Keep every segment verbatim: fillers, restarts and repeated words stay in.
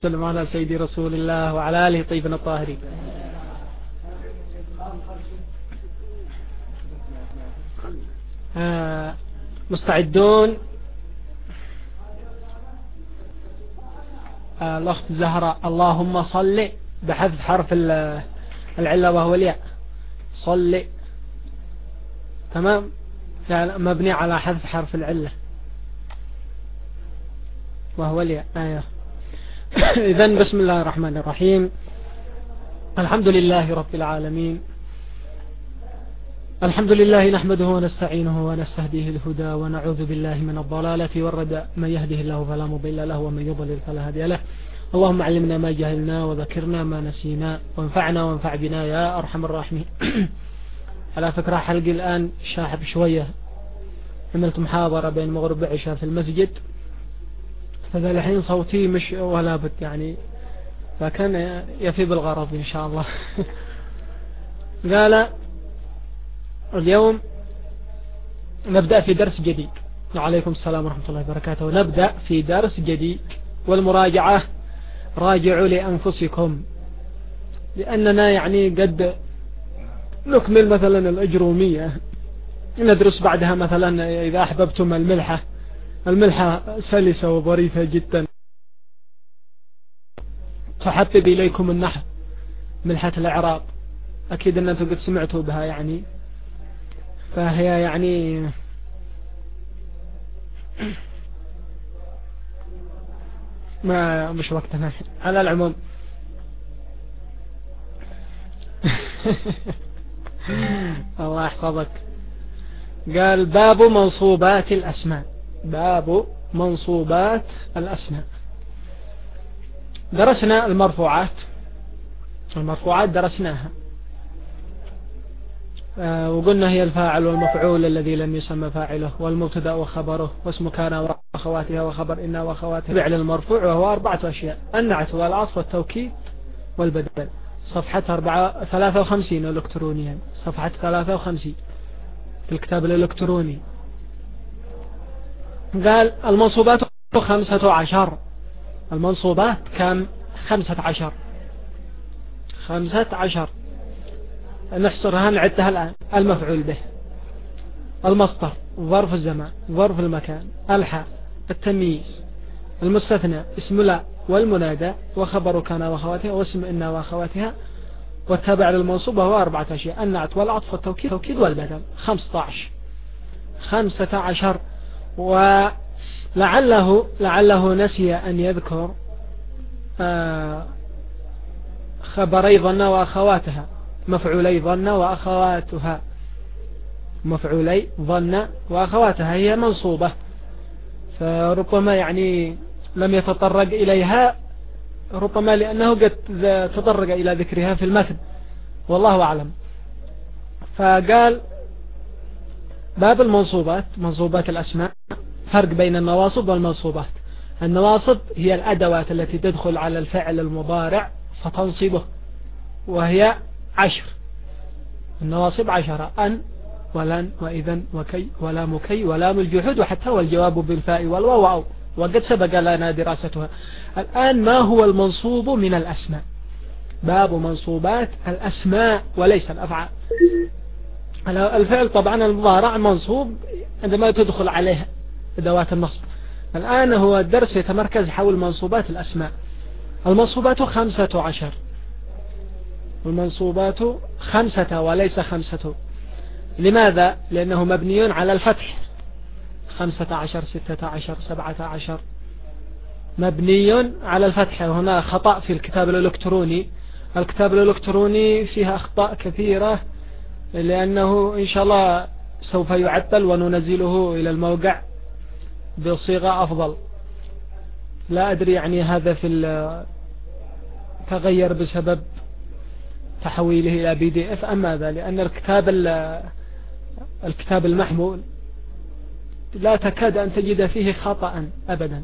وسلم على سيدي رسول الله وعلى آله طيبين الطاهرين. آه مستعدون؟ آه الأخت زهراء اللهم صل بحذف حرف العلة وهو الياء. صل تمام، يعني مبني على حذف حرف العلة وهو الياء. آية. إذن بسم الله الرحمن الرحيم. الحمد لله رب العالمين. الحمد لله نحمده ونستعينه ونستهديه الهدى ونعوذ بالله من الضلالة والردى. من يهده الله فلا مضل له ومن يضلل فلا هادي له. اللهم علمنا ما جهلنا وذكرنا ما نسينا وانفعنا وانفع بنا يا أرحم الراحمين. على فكرة حلقي الآن شاحب شوية، عملت محاضرة بين المغرب والعشاء في المسجد، فذا الحين صوتي مش ولا بد يعني، فكان يفي بالغرض إن شاء الله. قال اليوم نبدأ في درس جديد. وعليكم السلام ورحمة الله وبركاته. نبدأ في درس جديد، والمراجعة راجعوا لأنفسكم، لأننا يعني قد نكمل مثلا الأجرومية، ندرس بعدها مثلا إذا أحببتم الملحة. الملحة سلسة وظريفة جدا، تحبب إليكم النحو، ملحة الإعراب، أكيد أن أنتم قد سمعتوا بها يعني، فهي يعني ما مش وقتنا على العموم. الله يحفظك. قال باب منصوبات الأسماء. باب منصوبات الأسماء. درسنا المرفوعات، المرفوعات درسناها آه وقلنا هي الفاعل والمفعول الذي لم يسمى فاعله، والمبتدا وخبره، واسم كان وأخواتها، وخبر إن وأخواتها. فعل المرفوع وهو أربعة أشياء: النعت والعطف والتوكيد والبدل. صفحة ثلاثة وخمسين إلكترونيا، صفحة ثلاثة وخمسين في الكتاب الإلكتروني. قال المنصوبات خمسة عشر. المنصوبات كم؟ خمسة عشر. خمسة عشر نحصرها نعدها الآن: المفعول به، المصدر، ظرف الزمان، ظرف المكان، الحال، التمييز، المستثنى، اسم لا والمنادى، وخبر كان وأخواتها، واسم إن وأخواتها، والتابع للمنصوب وهو أربعة أشياء: النعت والعطف والتوكيد والبدل. خمسة عشر. خمسة عشر. ولعله لعله نسي أن يذكر آه خبري ظن وأخواتها، مفعولي ظن وأخواتها. مفعولي ظن وأخواتها هي منصوبة، فربما يعني لم يتطرق إليها، ربما لأنه قد تطرق إلى ذكرها في المتن، والله أعلم. فقال باب المنصوبات، منصوبات الأسماء. فرق بين النواصب والمنصوبات. النواصب هي الأدوات التي تدخل على الفعل المضارع فتنصبه، وهي عشر. النواصب عشرة: أن ولن وإذن وكي ولام كي ولام الجحود وحتى والجواب بالفاء والواو أو، وقد سبق لنا دراستها. الآن ما هو المنصوب من الأسماء؟ باب منصوبات الأسماء وليس الأفعال. الفعل طبعا المضارع منصوب عندما تدخل عليه أدوات النصب. الآن هو الدرس يتمركز حول منصوبات الأسماء. المنصوبات خمسة عشر. المنصوبات خمسة وليس خمسة. لماذا؟ لأنه مبني على الفتح. خمسة عشر، ستة عشر، سبعة عشر، مبني على الفتح. وهنا خطأ في الكتاب الإلكتروني. الكتاب الإلكتروني فيها أخطاء كثيرة، لأنه إن شاء الله سوف يعدل وننزله إلى الموقع بصيغة أفضل. لا أدري يعني هذا في تغير بسبب تحويله إلى بي دي اف أم ماذا، لأن الكتاب الكتاب المحمول لا تكاد أن تجد فيه خطأ أبدا،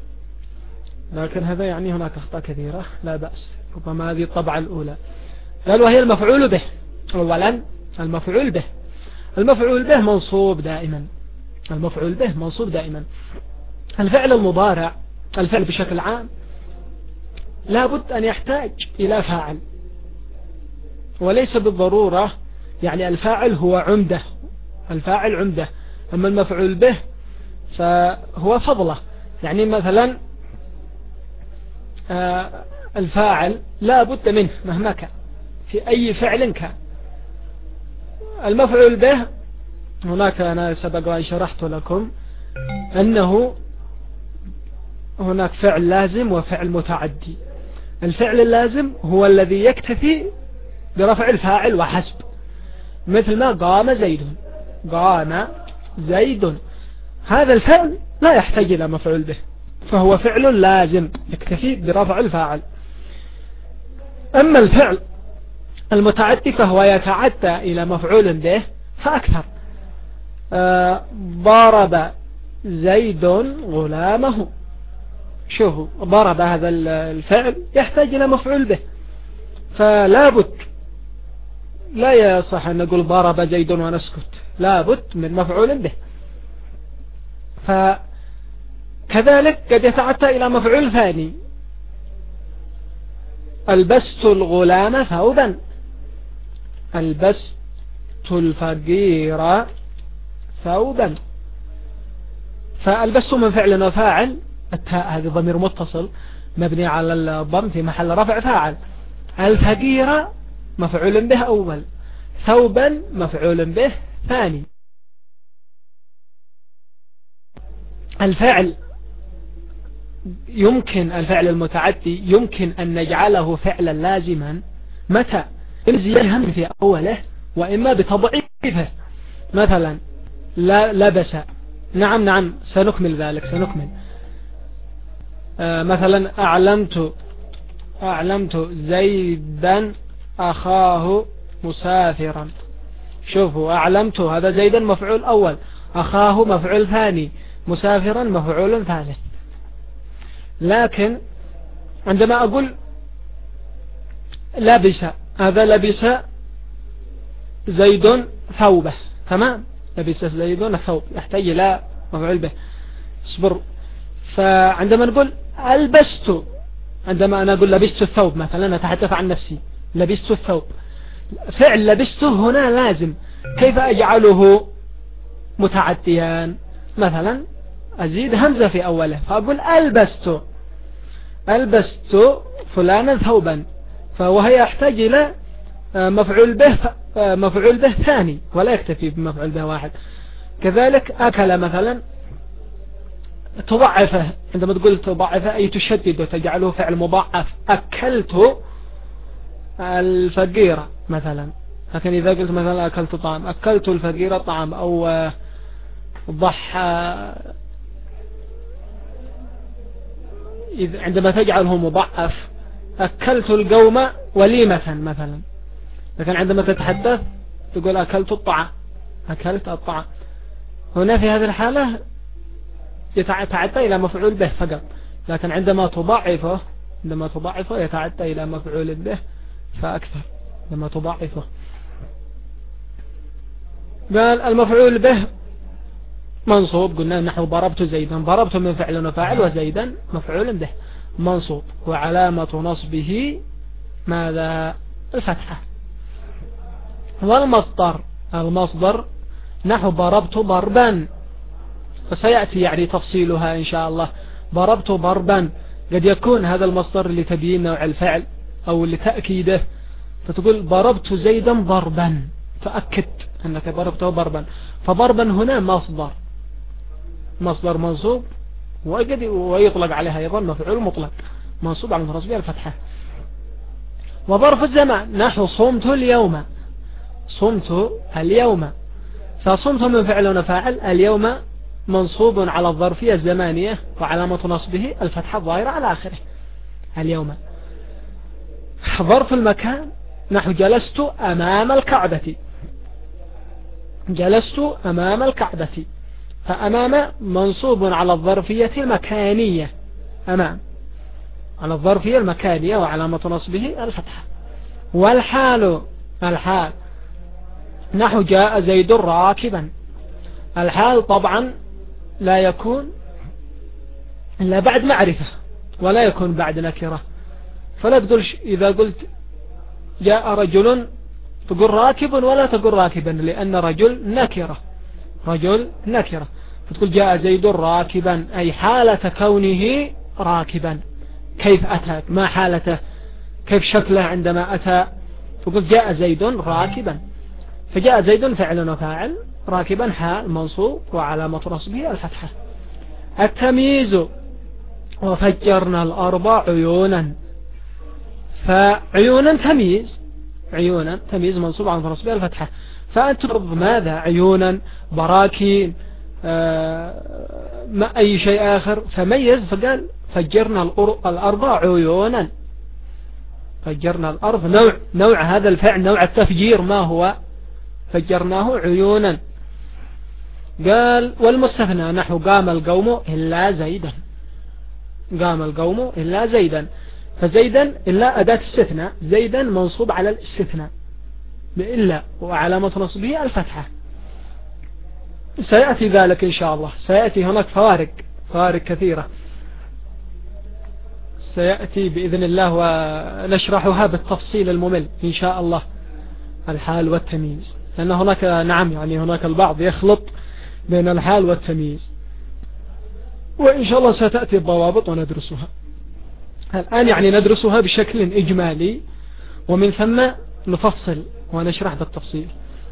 لكن هذا يعني هناك أخطاء كثيرة، لا بأس، ربما هذه الطبعة الأولى. قال وهي المفعول به. أولا المفعول به. المفعول به منصوب دائما. المفعول به منصوب دائما. الفعل المضارع، الفعل بشكل عام لابد أن يحتاج إلى فاعل، وليس بالضرورة يعني الفاعل هو عمده، الفاعل عمده، أما المفعول به فهو فضله. يعني مثلا الفاعل لا بد منه مهما كان في أي فعل كان. المفعول به هناك أنا سبق وأن شرحت لكم أنه هناك فعل لازم وفعل متعدي. الفعل اللازم هو الذي يكتفي برفع الفاعل وحسب، مثل ما قام زيد، قام زيد، هذا الفعل لا يحتاج إلى مفعول به، فهو فعل لازم يكتفي برفع الفاعل. أما الفعل المتعدي فهو يتعدى إلى مفعول به فأكثر. آه ضرب زيد غلامه، شوفوا ضرب هذا الفعل يحتاج إلى مفعول به، فلا بد، لا يصح أن نقول ضرب زيد ونسكت، لا بد من مفعول به. فكذلك قد يتعدى إلى مفعول ثاني، ألبست الغلام ثوبا، ألبست الفقير ثوبا، فألبست من فعل وفاعل، التاء هذه ضمير متصل مبني على الضم في محل رفع فاعل، الفقير مفعول به أول، ثوبا مفعول به ثاني. الفعل يمكن الفعل المتعدي يمكن أن نجعله فعلا لازما متى؟ إما زيادة في أوله وإما بتضعيفه. مثلا لا لبس، نعم نعم سنكمل ذلك سنكمل. آه مثلا أعلمت أعلمت زيدا أخاه مسافرا، شوفوا أعلمت هذا زيدا مفعول أول، أخاه مفعول ثاني، مسافرا مفعول ثالث. لكن عندما أقول لبس، هذا لبس زيد ثوبه، تمام، لبس زيد ثوب يحتاج إلى مفعول به، اصبر. فعندما نقول ألبست، عندما أنا أقول لبست الثوب مثلا أتحدث عن نفسي، لبست الثوب، فعل لبسته هنا لازم، كيف أجعله متعديا؟ مثلا أزيد همزة في أوله فأقول ألبست، ألبست فلانا ثوبا، فهي يحتاج إلى مفعول به، مفعول به ثاني ولا يكتفي بمفعول به واحد. كذلك أكل مثلا تضعفه، عندما تقول تضعفه أي تشدد وتجعله فعل مضاعف، أكلت الفقيرة مثلا. لكن إذا قلت مثلا أكلت طعام، أكلت الفقيرة طعام، أو ضحى، عندما تجعله مضاعف أكلت القوم وليمة مثلا. لكن عندما تتحدث تقول أكلت الطعام، أكلت الطعام، هنا في هذه الحالة يتعدى إلى مفعول به فقط. لكن عندما تضاعفه عندما تضاعفه يتعدى إلى مفعول به فأكثر لما تضاعفه. قال المفعول به منصوب، قلنا نحو ضربت زيدا، ضربت من فعل وفاعل وزيدا مفعول به منصوب، وعلامة نصبه ماذا؟ الفتحة. والمصدر، المصدر نحو ضربت ضربا، وسيأتي يعني تفصيلها إن شاء الله. ضربت ضربا قد يكون هذا المصدر لتبيين نوع الفعل أو لتأكيده، فتقول ضربت زيدا ضربا، تأكد أنك ضربته ضربا. فضربا هنا مصدر، مصدر منصوب، وقد ويطلق عليها أيضا مفعول مطلق منصوب على نصبه الفتحة. وظرف الزمان نحو صمت اليوم، صمت اليوم، فصمت من فعل وفاعل، اليوم منصوب على الظرفية الزمانية وعلامة نصبه الفتحة الظاهرة على آخره اليوم. ظرف المكان نحو جلست أمام الكعبة، جلست أمام الكعبة، فأمام منصوب على الظرفية المكانية، أمام على الظرفية المكانية وعلامة نصبه الفتحة. والحال، الحال نحو جاء زيد راكبا، الحال طبعا لا يكون إلا بعد معرفة ولا يكون بعد نكرة، فلا تقول إذا قلت جاء رجل تقول راكب ولا تقول راكبا، لأن رجل نكرة، رجل نكرة، فتقول جاء زيد راكبا أي حالة كونه راكبا، كيف أتى، ما حالته، كيف شكله عندما أتى، فقلت جاء زيد راكبا، فجاء زيد فعل وفاعل، راكبا حال منصوب وعلامة نصبه الفتحة. التمييز وفجرنا الأرض عيونا، فعيونا تمييز، عيونا تمييز منصوب على نصبه الفتحة، فأنت ترض ماذا؟ عيونا، براكين، آه ما أي شيء آخر، فميز فقال فجرنا الأرض عيونا، فجرنا الأرض نوع نوع هذا الفعل، نوع التفجير ما هو؟ فجرناه عيونا. قال والمستثنى نحو قام القوم إلا زيدا، قام القوم إلا زيدا، فزيدا إلا أداة استثناء، زيدا منصوب على الاستثناء بإلا وعلامة نصبه الفتحة. سيأتي ذلك إن شاء الله، سيأتي هناك فوارق فوارق كثيرة سيأتي بإذن الله ونشرحها بالتفصيل الممل إن شاء الله، الحال والتمييز، لأن هناك نعم يعني هناك البعض يخلط بين الحال والتمييز، وإن شاء الله ستأتي الضوابط وندرسها. الآن يعني ندرسها بشكل إجمالي، ومن ثم نفصل ونشرح بالتفصيل.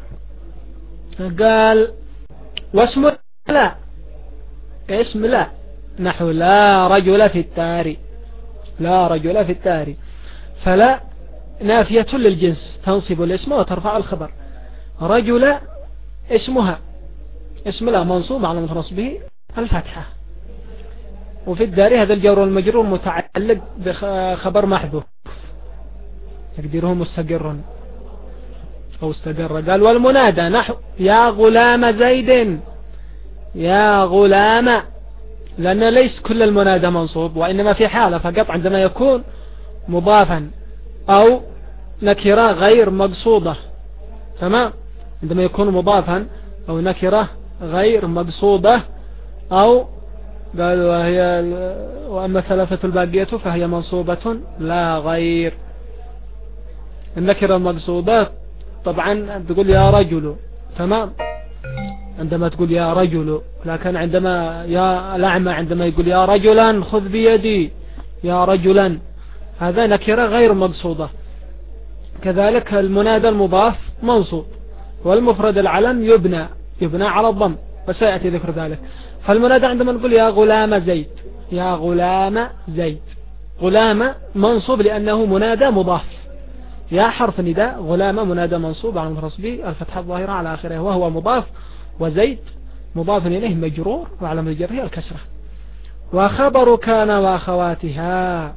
قال واسم لا، اسم لا نحو لا رجل في التاري، لا رجل في التاري، فلا نافية للجنس تنصب الاسم وترفع الخبر، رجل اسمها، اسم لا منصوب على نصبه الفتحة، وفي الدار هذا الجر والمجرور متعلق بخبر محذوف تقديره مستقر أو استقر. قال والمنادى نحو يا غلام زيد، يا غلام، لأن ليس كل المنادى منصوب، وإنما في حالة فقط عندما يكون مضافا أو نكرة غير مقصودة، تمام، عندما يكون مضافا أو نكرة غير مقصودة، أو قال وهي وأما ثلاثة الباقية فهي منصوبة لا غير. النكرة المقصودة طبعا تقول يا رجل، تمام، عندما تقول يا رجل، لكن عندما يا الأعمى عندما يقول يا رجلا خذ بيدي، يا رجلا، هذا نكرة غير مقصودة. كذلك المنادى المضاف منصوب، والمفرد العلم يبنى يبنى على الضم، وسيأتي ذكر ذلك. فالمنادى عندما نقول يا غلام زيد، يا غلام زيد، غلام منصوب لأنه منادى مضاف، يا حرف نداء، غلام منادى منصوب على نصبه الفتحة الظاهرة على آخره وهو مضاف، وزيد مضاف إليه مجرور وعلامة جره الكسرة. وخبر كان وأخواتها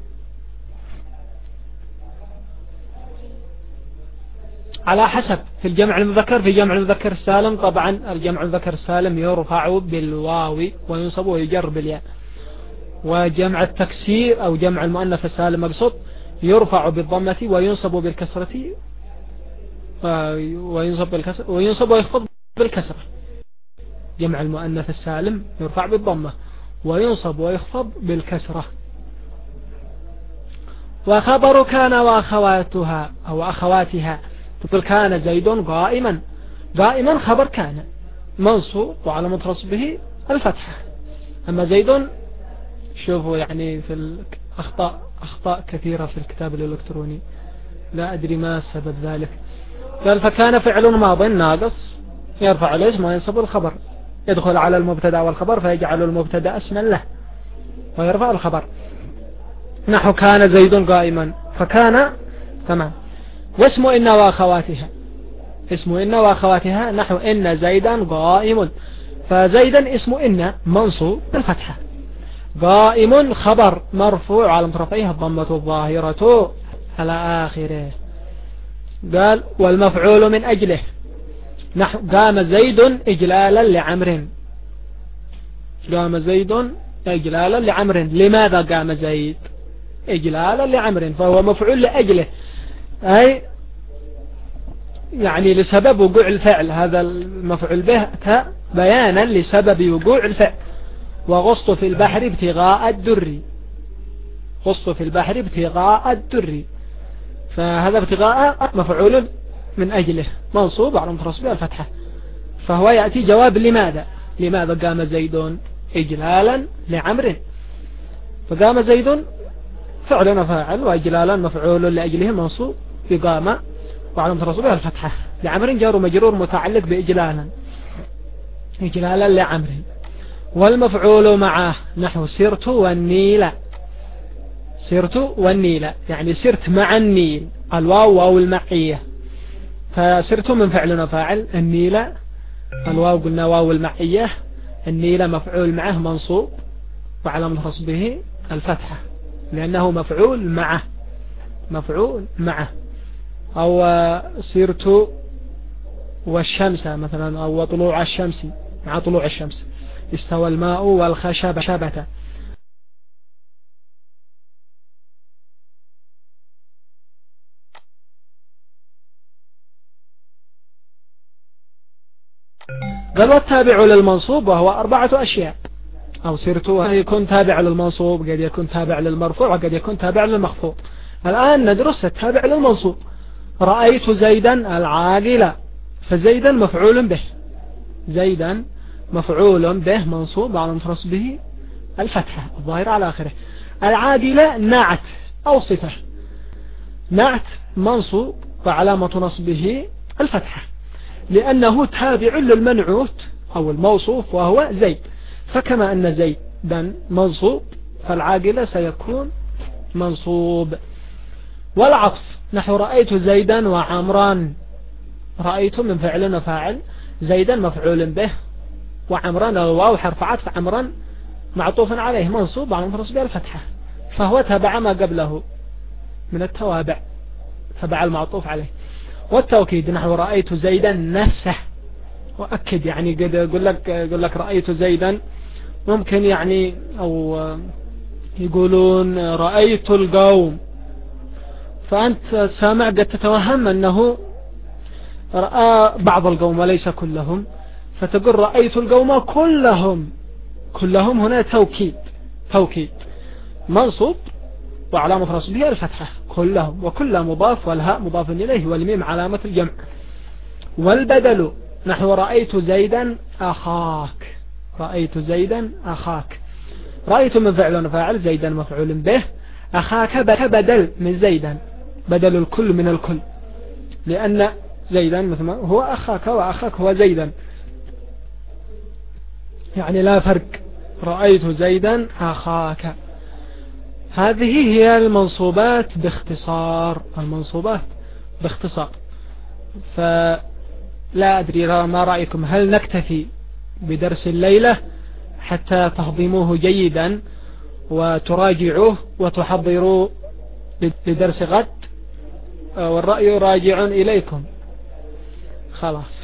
على حسب، في الجمع المذكر، في جمع المذكر السالم طبعا الجمع المذكر السالم يرفع بالواو وينصب ويجر بالياء، وجمع التكسير أو جمع المؤنث السالم مقصود يرفع بالضمة وينصب بالكسرة وينصب بالكسرة وينصب ويخفض بالكسرة. جمع المؤنث السالم يرفع بالضمة وينصب ويخفض بالكسرة. وخبر كان وأخواتها أو أخواتها، تقول كان زيد قائما، قائما خبر كان منصوب وعلامة نصبه الفتحة. أما زيد شوفوا يعني في الأخطاء أخطاء كثيرة في الكتاب الإلكتروني، لا أدري ما سبب ذلك. قال فكان فعل ماض ناقص يرفع الاسم وينصب الخبر، يدخل على المبتدا والخبر فيجعل المبتدا اسما له ويرفع الخبر، نحو كان زيد قائما، فكان تمام. واسم إن وأخواتها، اسم إن وأخواتها نحو إن زيدا قائم، فزيدا اسم إن منصوب بالفتحة، قائم خبر مرفوع على رفعه الضمة الظاهرة على آخره. قال والمفعول من أجله نحو قام زيد إجلالا لعمر، قام زيد إجلالا لعمر، لماذا قام زيد إجلالا لعمر؟ فهو مفعول لأجله، أي يعني لسبب وقوع الفعل، هذا المفعول به بيانا لسبب وقوع الفعل. وغصت في البحر ابتغاء الدر، غصت في البحر ابتغاء الدر، فهذا ابتغاء مفعول من أجله منصوب على تصبيح الفتحة، فهو يأتي جواب لماذا. لماذا قام زيد إجلالا لعمر، فقام زيد فعل فاعل وإجلالا مفعول لأجله منصوب بقام وعلى تصبيح الفتحة، لعمر جار مجرور متعلق بإجلالا إجلالا لعمر. والمفعول معه نحو سرت والنيل، سرت والنيل يعني سرت مع النيل، الواو واو المعية، فسرت من فعل وفاعل، النيل الواو قلنا واو المعية، النيل مفعول معه منصوب وعلامة نصبه الفتحة لأنه مفعول معه، مفعول معه. أو سرت والشمس مثلا، أو طلوع الشمس مع طلوع الشمس، استوى الماء والخشب شبت. قال والتابع للمنصوب وهو أربعة أشياء، أو سرت يكون تابع للمنصوب، قد يكون تابع للمرفوع، وقد يكون تابع للمخفوض. الآن ندرس التابع للمنصوب. رأيت زيدا العاقل، فزيدا مفعول به، زيدا مفعول به منصوب على نصبه الفتحة الظاهرة على آخره. العاقلة نعت أو صفة، نعت منصوب وعلامة نصبه الفتحة لأنه تابع للمنعوت أو الموصوف وهو زيد، فكما أن زيدا منصوب فالعاقلة سيكون منصوب. والعطف نحو رأيت زيدا وعمران، رأيت من فعل وفاعل، زيدا مفعول به، وعمران الواو حرف عطف، عمران معطوف عليه منصوب على نصبه الفتحة، فهو تبع ما قبله من التوابع، تبع المعطوف عليه. والتوكيد نحو رأيت زيدا نفسه، وأكد يعني قد يقول لك يقول لك رأيت زيدا، ممكن يعني أو يقولون رأيت القوم، فأنت سامع قد تتوهم أنه رأى بعض القوم وليس كلهم، فتقول رأيت القوم كلهم، كلهم هنا توكيد، توكيد منصوب وعلامة نصبه الفتحة كلهم، وكل مضاف والهاء مضاف إليه والميم علامة الجمع. والبدل نحو رأيت زيدا أخاك، رأيت زيدا أخاك، رأيت من فعل وفاعل، زيدا مفعول به، أخاك بدل من زيدا، بدل الكل من الكل، لأن زيدا مثل ما هو أخاك وأخاك هو زيدا، يعني لا فرق، رأيت زيدا أخاك. هذه هي المنصوبات باختصار، المنصوبات باختصار. فلا أدري ما رأيكم، هل نكتفي بدرس الليلة حتى تهضموه جيدا وتراجعوه وتحضروا لدرس غد، والرأي راجع إليكم. خلاص.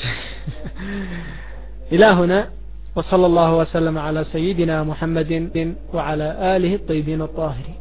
إلى هنا، وصلى الله وسلم على سيدنا محمد وعلى آله الطيبين الطاهرين.